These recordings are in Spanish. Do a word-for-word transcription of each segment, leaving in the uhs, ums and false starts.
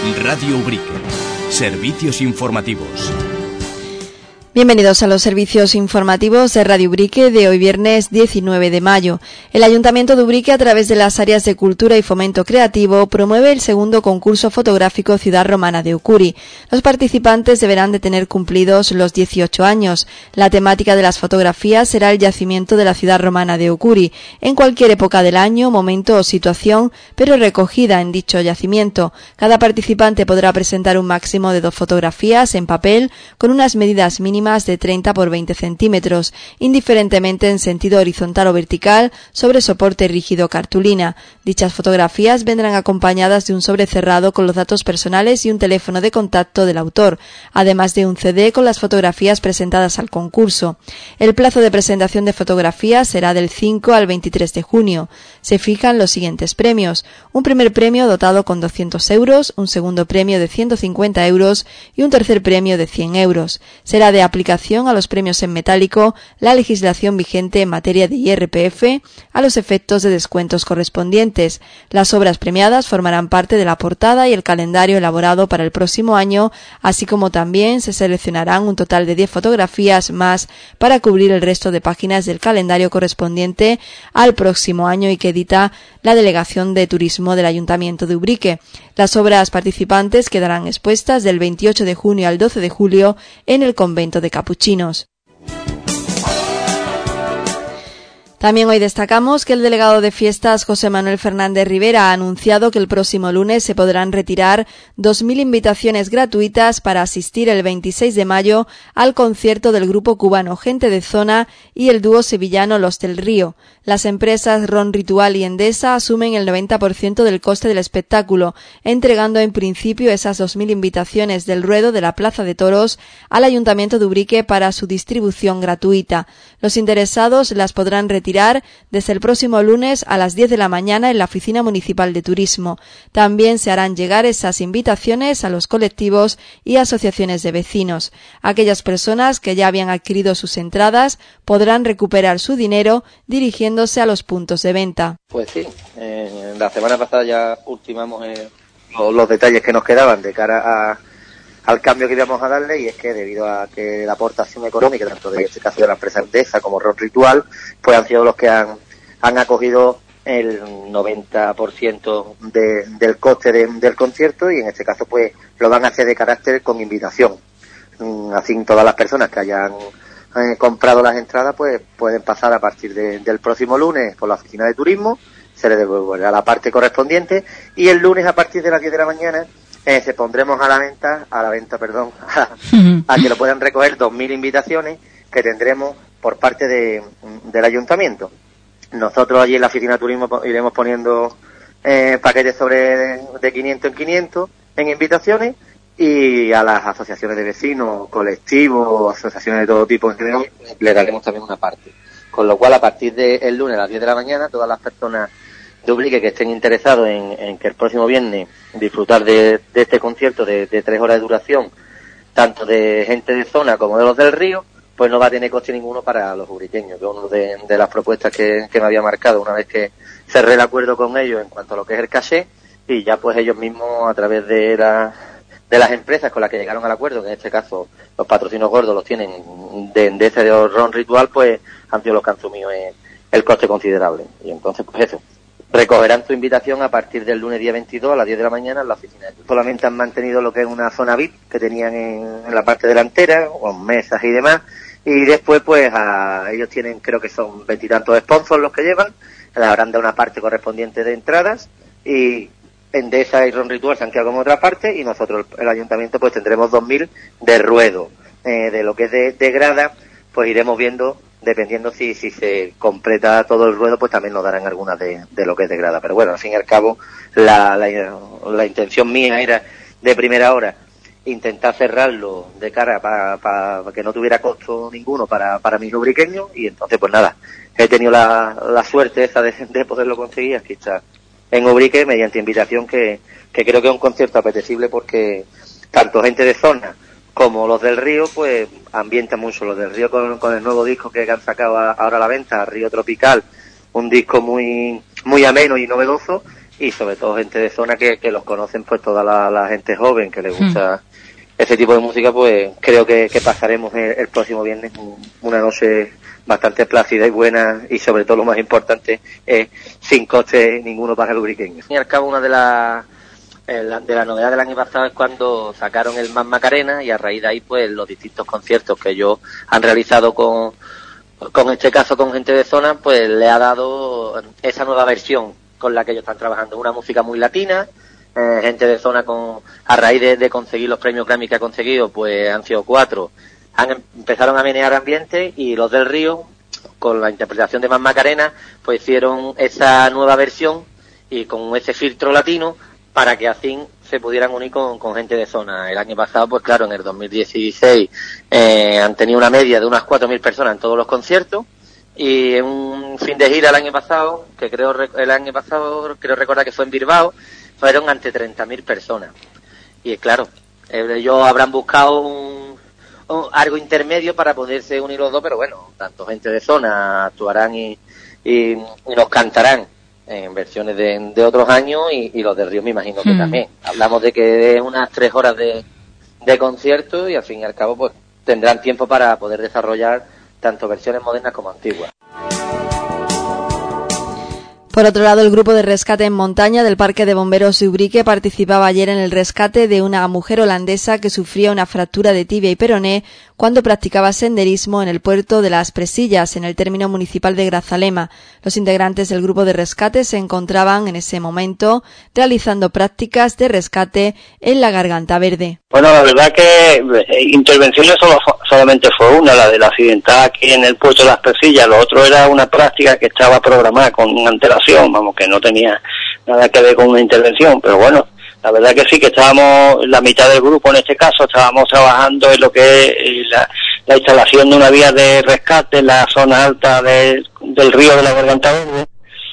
Radio Ubrique. Servicios informativos. Bienvenidos a los servicios informativos de Radio Ubrique de hoy viernes diecinueve de mayo. El Ayuntamiento de Ubrique, a través de las áreas de Cultura y Fomento Creativo, promueve el segundo concurso fotográfico Ciudad Romana de Ucuri. Los participantes deberán de tener cumplidos los dieciocho años. La temática de las fotografías será el yacimiento de la Ciudad Romana de Ucuri, en cualquier época del año, momento o situación, pero recogida en dicho yacimiento. Cada participante podrá presentar un máximo de dos fotografías en papel con unas medidas mínimas de treinta por veinte centímetros, indiferentemente en sentido horizontal o vertical, sobre soporte rígido cartulina. Dichas fotografías vendrán acompañadas de un sobre cerrado con los datos personales y un teléfono de contacto del autor, además de un C D con las fotografías presentadas al concurso. El plazo de presentación de fotografías será del cinco al veintitrés de junio. Se fijan los siguientes premios: un primer premio dotado con doscientos euros, un segundo premio de ciento cincuenta euros y un tercer premio de cien euros. Será de aplicación a los premios en metálico la legislación vigente en materia de I R P F a los efectos de descuentos correspondientes. Las obras premiadas formarán parte de la portada y el calendario elaborado para el próximo año, así como también se seleccionarán un total de diez fotografías más para cubrir el resto de páginas del calendario correspondiente al próximo año y que edita la Delegación de Turismo del Ayuntamiento de Ubrique. Las obras participantes quedarán expuestas del veintiocho de junio al doce de julio en el convento de Capuchinos. También hoy destacamos que el delegado de fiestas, José Manuel Fernández Rivera, ha anunciado que el próximo lunes se podrán retirar dos mil invitaciones gratuitas para asistir el veintiséis de mayo al concierto del grupo cubano Gente de Zona y el dúo sevillano Los del Río. Las empresas Ron Ritual y Endesa asumen el noventa por ciento del coste del espectáculo, entregando en principio esas dos mil invitaciones del ruedo de la Plaza de Toros al Ayuntamiento de Ubrique para su distribución gratuita. Los interesados las podrán retirar desde el próximo lunes a las diez de la mañana en la Oficina Municipal de Turismo. También se harán llegar esas invitaciones a los colectivos y asociaciones de vecinos. Aquellas personas que ya habían adquirido sus entradas podrán recuperar su dinero dirigiéndose a los puntos de venta. Pues sí, eh, la semana pasada ya ultimamos eh, los, los detalles que nos quedaban de cara a al cambio que íbamos a darle, y es que debido a que la aportación económica, tanto de este caso de la empresa Endesa como Ron Ritual, pues han sido los que han, han acogido el noventa por ciento de, del coste de, del concierto, y en este caso pues lo van a hacer de carácter con invitación. Así todas las personas que hayan eh, comprado las entradas pues pueden pasar a partir de, del próximo lunes por la oficina de turismo, se les devolverá la parte correspondiente, y el lunes a partir de las diez de la mañana Eh, se pondremos a la venta, a la venta, perdón, a, a que lo puedan recoger dos mil invitaciones que tendremos por parte de, del ayuntamiento. Nosotros allí en la oficina de turismo iremos poniendo eh, paquetes sobre de, de quinientos en quinientos en invitaciones, y a las asociaciones de vecinos, colectivos, asociaciones de todo tipo en general, le daremos también una parte. Con lo cual, a partir del lunes a las diez de la mañana, todas las personas de Ubrique que estén interesados en, en que el próximo viernes disfrutar de, de este concierto de, de tres horas de duración, tanto de Gente de Zona como de Los del Río, pues no va a tener coste ninguno para los ubriqueños, que es una de, de las propuestas que, que me había marcado una vez que cerré el acuerdo con ellos en cuanto a lo que es el caché, y ya pues ellos mismos, a través de, la, de las empresas con las que llegaron al acuerdo, que en este caso los patrocinios gordos los tienen de Endesa y de Ron Ritual, pues han sido los que han asumido el, el coste considerable. Y entonces pues eso, recogerán su invitación a partir del lunes día veintidós a las diez de la mañana en la oficina. Solamente han mantenido lo que es una zona V I P que tenían en, en la parte delantera, con mesas y demás, y después pues a, ellos tienen, creo que son veintitantos sponsors los que llevan, les habrán dado una parte correspondiente de entradas, y Endesa y Ron Ritual se han quedado como otra parte, y nosotros, el, el ayuntamiento, pues tendremos dos mil de ruedo. Eh, de lo que es de, de grada, pues iremos viendo, dependiendo si si se completa todo el ruedo, pues también nos darán algunas de, de lo que es de grada. Pero bueno, al fin y al cabo, la, la, la intención mía era, de primera hora, intentar cerrarlo de cara para pa, pa que no tuviera costo ninguno para, para mis ubriqueños, y entonces pues nada, he tenido la, la suerte esa de, de poderlo conseguir. Aquí está en Ubrique, mediante invitación, que, que creo que es un concierto apetecible, porque tanto Gente de Zona como Los del Río pues ambientan mucho. Los del Río con, con el nuevo disco que han sacado a, ahora a la venta, Río Tropical, un disco muy muy ameno y novedoso, y sobre todo gente de zona que, que los conocen pues toda la, la gente joven que les gusta mm. ese tipo de música, pues creo que, que pasaremos el, el próximo viernes una noche bastante plácida y buena, y sobre todo lo más importante es sin coste ninguno para el lubriqueño. Y al cabo una de las de la novedad del año pasado es cuando sacaron el Más Macarena, y a raíz de ahí pues los distintos conciertos que ellos han realizado con con este caso con gente de zona, pues le ha dado esa nueva versión con la que ellos están trabajando, una música muy latina. Eh, gente de zona, con a raíz de, de conseguir los premios Grammy que ha conseguido, pues han sido cuatro, han empezaron a menear ambiente, y los del Río, con la interpretación de Más Macarena, pues hicieron esa nueva versión y con ese filtro latino para que así se pudieran unir con, con gente de zona. El año pasado, pues claro, en el dos mil dieciséis eh, han tenido una media de unas cuatro mil personas en todos los conciertos, y en un fin de gira el año pasado, que creo el año pasado creo recordar que fue en Bilbao, fueron ante treinta mil personas. Y claro, ellos habrán buscado un, un, algo intermedio para poderse unir los dos, pero bueno, tanto gente de zona actuarán y, y, y nos cantarán en versiones de, de otros años, y, y los del Río me imagino que mm. también. Hablamos de que es unas tres horas de, de concierto, y al fin y al cabo pues tendrán tiempo para poder desarrollar tanto versiones modernas como antiguas. Por otro lado, el grupo de rescate en montaña del Parque de Bomberos de Ubrique participaba ayer en el rescate de una mujer holandesa que sufría una fractura de tibia y peroné cuando practicaba senderismo en el puerto de Las Presillas, en el término municipal de Grazalema. Los integrantes del grupo de rescate se encontraban en ese momento realizando prácticas de rescate en la Garganta Verde. Bueno, la verdad que intervenciones solo, solamente fue una, la del accidentada aquí en el puerto de Las Presillas. Lo otro era una práctica que estaba programada con antelación, vamos, que no tenía nada que ver con una intervención, pero bueno, la verdad que sí, que estábamos, la mitad del grupo en este caso, estábamos trabajando en lo que es la, la instalación de una vía de rescate en la zona alta de, del río de la Garganta Verde,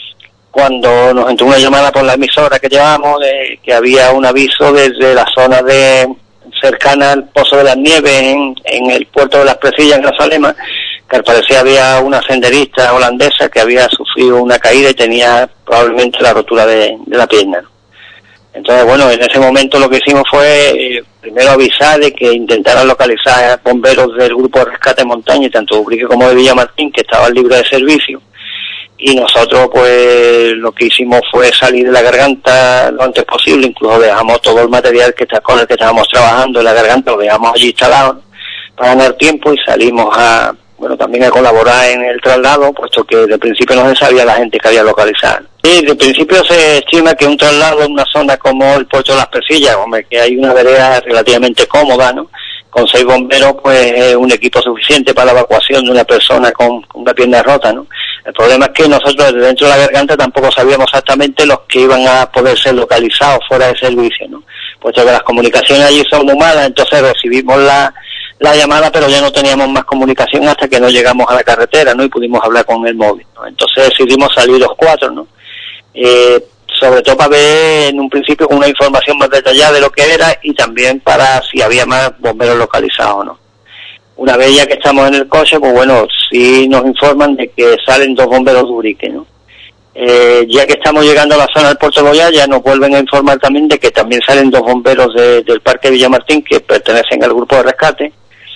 cuando nos entró una llamada por la emisora que llevamos de que había un aviso desde la zona de cercana al Pozo de las Nieves en, en el puerto de Las Presillas, en Grazalema, que al parecer había una senderista holandesa que había sufrido una caída y tenía probablemente la rotura de, de la pierna. Entonces, bueno, en ese momento lo que hicimos fue eh, primero avisar de que intentaran localizar a bomberos del grupo de rescate en montaña, tanto de Ubrique como de Villamartín, que estaban libres de servicio. Y nosotros, pues, lo que hicimos fue salir de la garganta lo antes posible. Incluso dejamos todo el material que está con el que estábamos trabajando en la garganta, lo dejamos allí instalado para ganar tiempo, y salimos a, bueno, también a colaborar en el traslado, puesto que de principio no se sabía la gente que había localizado. Y de principio se estima que un traslado en una zona como el puerto de Las Presillas, hombre, que hay una vereda relativamente cómoda, ¿no?, con seis bomberos, pues es un equipo suficiente para la evacuación de una persona con, con una pierna rota, ¿no? El problema es que nosotros desde dentro de la garganta tampoco sabíamos exactamente los que iban a poder ser localizados fuera de servicio, ¿no? Puesto que las comunicaciones allí son muy malas, entonces recibimos la, la llamada, pero ya no teníamos más comunicación hasta que no llegamos a la carretera, ¿no?, y pudimos hablar con el móvil, ¿no? Entonces decidimos salir los cuatro, ¿no? Eh, sobre todo para ver en un principio una información más detallada de lo que era, y también para si había más bomberos localizados o no. Una vez ya que estamos en el coche, pues bueno, sí nos informan de que salen dos bomberos de Ubrique, ¿no? Eh, ya que estamos llegando a la zona del Puerto de Boyá, ya nos vuelven a informar también de que también salen dos bomberos de, del Parque Villamartín, que pertenecen al grupo de rescate.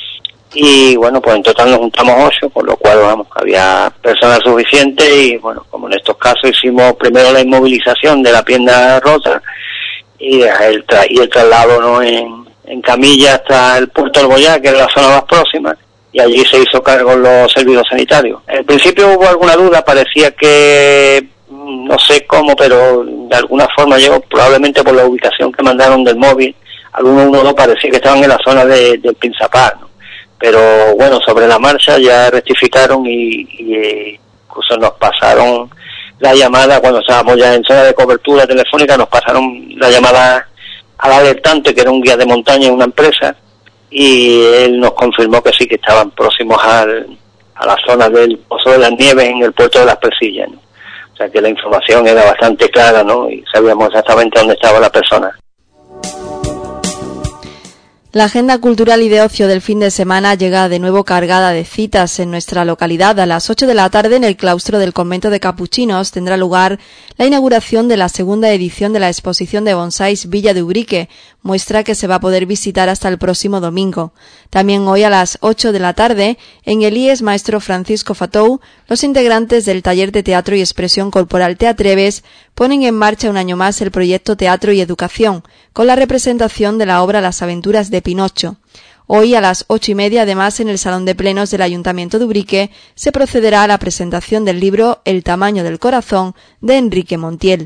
Y bueno, pues en total nos juntamos ocho, con lo cual, vamos, había personas suficientes, y bueno, como en estos casos hicimos primero la inmovilización de la pierna rota y el, tra y el traslado, ¿no?, en, en camilla hasta el puerto del Boyá, que era la zona más próxima, y allí se hizo cargo los servicios sanitarios. En principio hubo alguna duda, parecía que, no sé cómo, pero de alguna forma llegó, probablemente por la ubicación que mandaron del móvil, al uno uno dos parecía que estaban en la zona de, del Pinzapar, ¿no? Pero bueno, sobre la marcha ya rectificaron y, y incluso nos pasaron la llamada cuando estábamos ya en zona de cobertura telefónica, nos pasaron la llamada al alertante, que era un guía de montaña en una empresa, y él nos confirmó que sí, que estaban próximos al, a la zona del Pozo de las Nieves en el puerto de Las Presillas, ¿no? O sea que la información era bastante clara, ¿no?, y sabíamos exactamente dónde estaba la persona. La agenda cultural y de ocio del fin de semana llega de nuevo cargada de citas en nuestra localidad. A las ocho de la tarde, en el claustro del convento de capuchinos, tendrá lugar la inauguración de la segunda edición de la exposición de bonsáis Villa de Ubrique, muestra que se va a poder visitar hasta el próximo domingo. También hoy a las ocho de la tarde, en el I E S Maestro Francisco Fatou, los integrantes del taller de teatro y expresión corporal Te Atreves ponen en marcha un año más el proyecto Teatro y Educación, con la representación de la obra Las aventuras de Pinocho. Hoy a las ocho y media, además, en el Salón de Plenos del Ayuntamiento de Ubrique, se procederá a la presentación del libro El tamaño del corazón, de Enrique Montiel.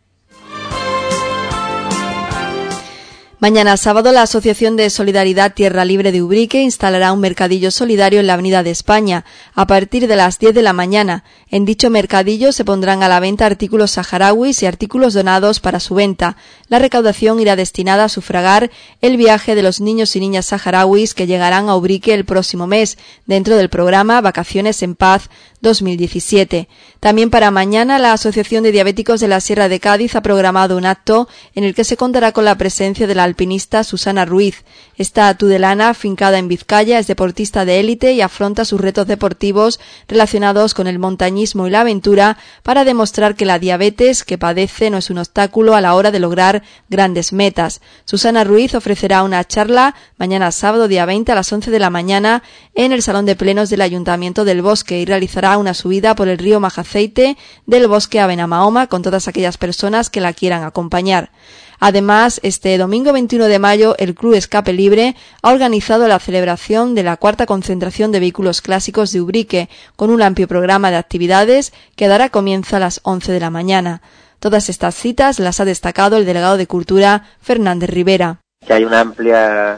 Mañana sábado, la Asociación de Solidaridad Tierra Libre de Ubrique instalará un mercadillo solidario en la Avenida de España a partir de las diez de la mañana. En dicho mercadillo se pondrán a la venta artículos saharauis y artículos donados para su venta. La recaudación irá destinada a sufragar el viaje de los niños y niñas saharauis que llegarán a Ubrique el próximo mes, dentro del programa Vacaciones en Paz dos mil diecisiete. También para mañana, la Asociación de Diabéticos de la Sierra de Cádiz ha programado un acto en el que se contará con la presencia de la alpinista Susana Ruiz. Esta tudelana, afincada en Vizcaya, es deportista de élite y afronta sus retos deportivos relacionados con el montañismo y la aventura para demostrar que la diabetes que padece no es un obstáculo a la hora de lograr grandes metas. Susana Ruiz ofrecerá una charla mañana sábado día veinte a las once de la mañana en el Salón de Plenos del Ayuntamiento del Bosque y realizará una subida por el río Majaceite del Bosque a Benamahoma con todas aquellas personas que la quieran acompañar. Además, este domingo veintiuno de mayo, el Club Escape Libre ha organizado la celebración de la cuarta concentración de vehículos clásicos de Ubrique, con un amplio programa de actividades que dará comienzo a las once de la mañana. Todas estas citas las ha destacado el delegado de Cultura, Fernández Rivera. Que hay una amplia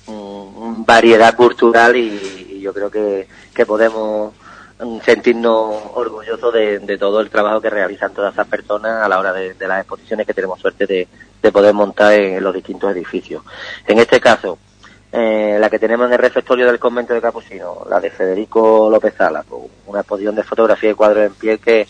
um, variedad cultural y, y yo creo que, que podemos sentirnos orgullosos de, de todo el trabajo que realizan todas esas personas a la hora de, de las exposiciones que tenemos suerte de, de poder montar en, en los distintos edificios. En este caso, eh, la que tenemos en el refectorio del convento de Capuchinos, la de Federico López Sala, pues, una exposición de fotografía y cuadros en piel que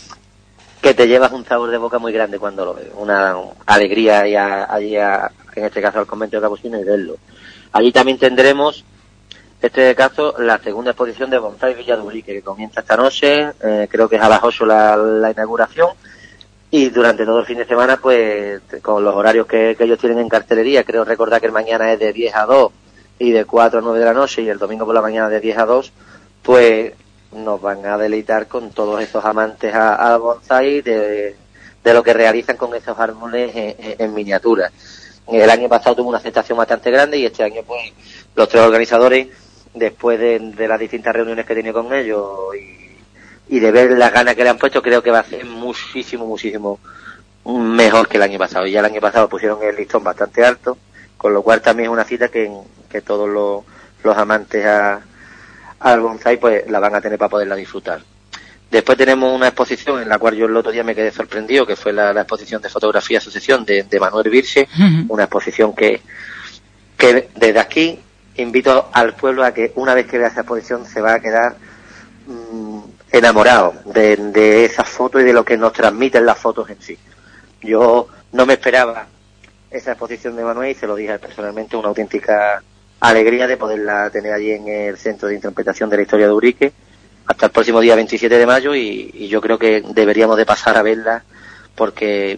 que te llevas un sabor de boca muy grande cuando lo ves, una alegría y a, allí a, en este caso al convento de Capuchinos y verlo. Allí también tendremos este caso la segunda exposición de Bonsai Villa de Ubrique, que comienza esta noche, eh, creo que es a las ocho la, la inauguración, y durante todo el fin de semana, pues con los horarios que, que ellos tienen en cartelería, creo recordar que el mañana es de diez a dos y de cuatro a nueve de la noche, y el domingo por la mañana de diez a dos, pues nos van a deleitar con todos esos amantes a, a bonsai de, de lo que realizan con esos árboles en, en, en miniatura. El año pasado tuvo una aceptación bastante grande y este año, pues, los tres organizadores, después de, de las distintas reuniones que he tenido con ellos y, y de ver las ganas que le han puesto, creo que va a ser muchísimo, muchísimo mejor que el año pasado. Y ya el año pasado pusieron el listón bastante alto, con lo cual también es una cita que, que todos los, los amantes a, al bonsai pues la van a tener para poderla disfrutar. Después tenemos una exposición en la cual yo el otro día me quedé sorprendido, que fue la, la exposición de fotografía asociación de, de Manuel Virche, uh-huh. Una exposición que, que desde aquí invito al pueblo a que una vez que vea esa exposición se va a quedar mmm, enamorado de, de esas fotos y de lo que nos transmiten las fotos en sí. Yo no me esperaba esa exposición de Manuel y se lo dije personalmente, una auténtica alegría de poderla tener allí en el Centro de Interpretación de la Historia de Ubrique hasta el próximo día veintisiete de mayo y, y yo creo que deberíamos de pasar a verla porque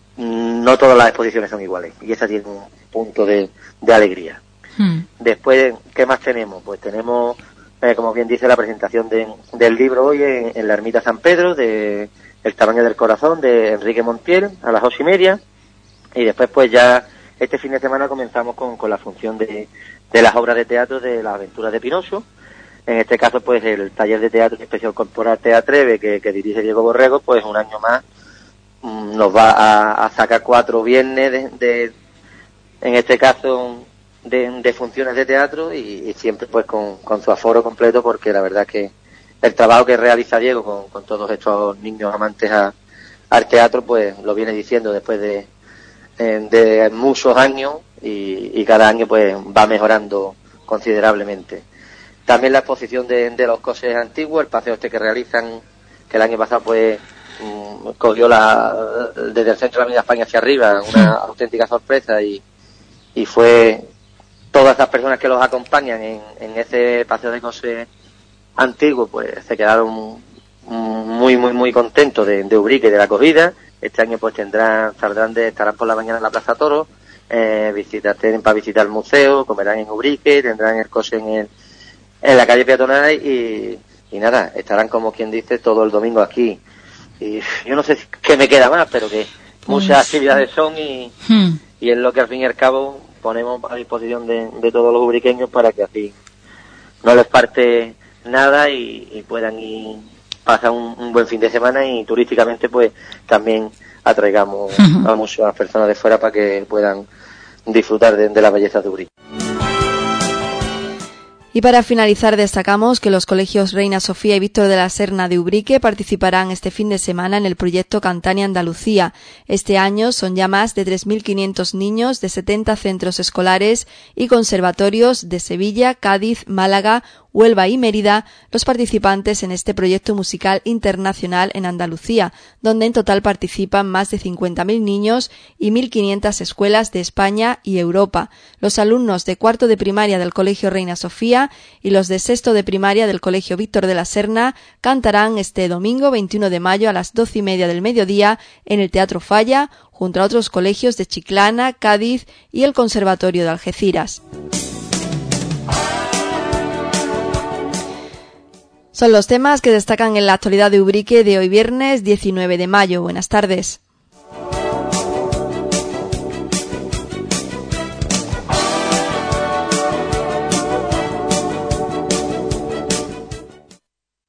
no todas las exposiciones son iguales y esa tiene un punto de, de alegría. Hmm. Después, ¿qué más tenemos? Pues tenemos, eh, como bien dice, la presentación de, del libro hoy en, en la Ermita San Pedro, de El tamaño del corazón, de Enrique Montiel, a las ocho y media, y después pues ya este fin de semana comenzamos con, con la función de, de las obras de teatro de Las aventuras de Pinocho. En este caso, pues el taller de teatro especial corporal Te Atreves, que, que dirige Diego Borrego, pues un año más mmm, nos va a, a sacar cuatro viernes de, de en este caso, de, de funciones de teatro y, y siempre pues con, con su aforo completo, porque la verdad que el trabajo que realiza Diego con, con todos estos niños amantes a, al teatro, pues lo viene diciendo después de, de muchos años y, y cada año pues va mejorando considerablemente. También la exposición de, de los coches antiguos, el paseo este que realizan, que el año pasado pues mmm, cogió la desde el centro de la Avenida España hacia arriba, una auténtica sorpresa y, y fue todas las personas que los acompañan en, en ese paseo de coche antiguo, pues se quedaron muy, muy, muy contentos de, de Ubrique y de la acogida. Este año pues tendrán, saldrán de, estarán por la mañana en la Plaza Toro, eh, visitar, tienen para visitar el museo, comerán en Ubrique, tendrán el coche en el, en la calle peatonal y, y nada, estarán como quien dice todo el domingo aquí. Y yo no sé qué me queda más, pero que muchas pues, actividades son y, hmm. y es lo que al fin y al cabo ponemos a disposición de, de todos los ubriqueños para que así no les parte nada y, y puedan ir pasar un, un buen fin de semana y turísticamente pues también atraigamos uh-huh. a muchas personas de fuera para que puedan disfrutar de, de la belleza de Ubrique. Y para finalizar destacamos que los colegios Reina Sofía y Víctor de la Serna de Ubrique participarán este fin de semana en el proyecto Cantania Andalucía. Este año son ya más de tres mil quinientos niños de setenta centros escolares y conservatorios de Sevilla, Cádiz, Málaga, Huelva y Mérida los participantes en este proyecto musical internacional en Andalucía, donde en total participan más de cincuenta mil niños y mil quinientas escuelas de España y Europa. Los alumnos de cuarto de primaria del Colegio Reina Sofía y los de sexto de primaria del Colegio Víctor de la Serna cantarán este domingo veintiuno de mayo a las doce y media del mediodía en el Teatro Falla, junto a otros colegios de Chiclana, Cádiz y el Conservatorio de Algeciras. Son los temas que destacan en la actualidad de Ubrique de hoy viernes diecinueve de mayo. Buenas tardes.